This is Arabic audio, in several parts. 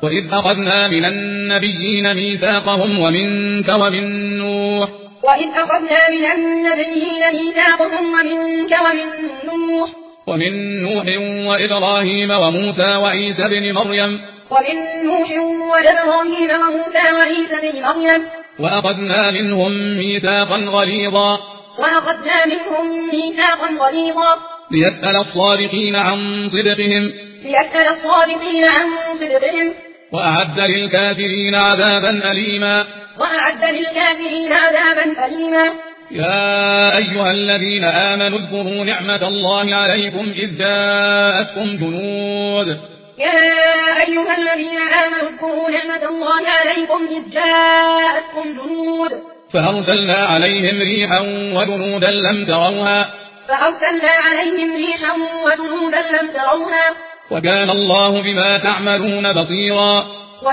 وإذ أخذنا من النبيين ميثاقهم ومنك ومن نوح ومن نوح وإبراهيم وموسى وعيسى بن مريم وأخذنا منهم ميثاقا غليظا ليسأل الصادقين عن صدقهم وأعد للكافرين عذابا أليما يا أيها الذين آمنوا اذكروا نعمة الله عليكم إذ جاءتكم جنود فأرسلنا عليهم ريحا وجنودا لم تروها وكان الله بما تعملون بصيرا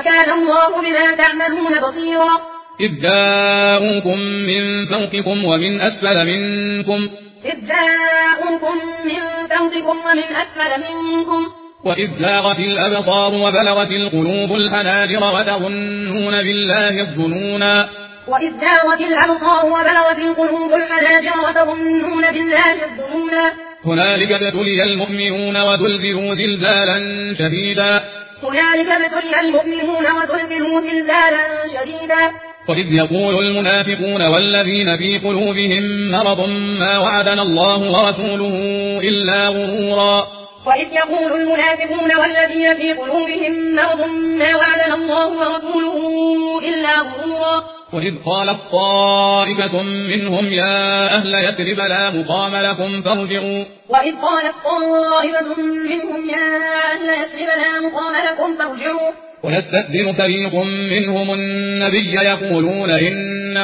إذ جاءوكم من فوقكم ومن أسفل منكم وإذ زاغت الأبصار وبلغت القلوب الحناجر وتظنون بالله الظنونا هنالك ابتلي المؤمنون وزلزلوا زلزالا شديدا وإذ يقول المنافقون والذين في قلوبهم مرض ما وعدنا الله ورسوله إلا غرورا وإذ قالت طائفة منهم يا أهل يثرب لا مقام لكم فارجعوا ويستأذن فريق منهم النبي يقولون إن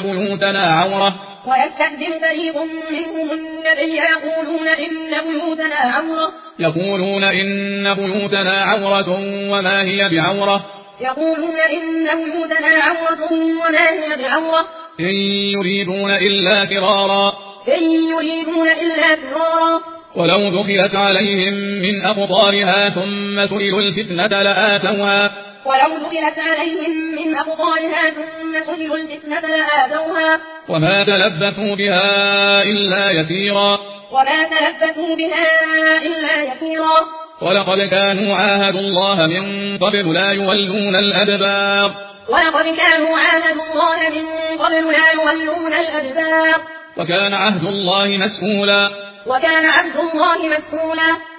بيوتنا عورة وما هي بعورة إن يريدون إلا فرارا ولو دخلت عليهم من أقطارها ثم سئلوا الفتنة لآتوها وما تلبثوا بها إلا يسيرا ولقد كانوا عاهدوا الله من قبل لا يولون الأدبار وكان عهد الله مسؤولا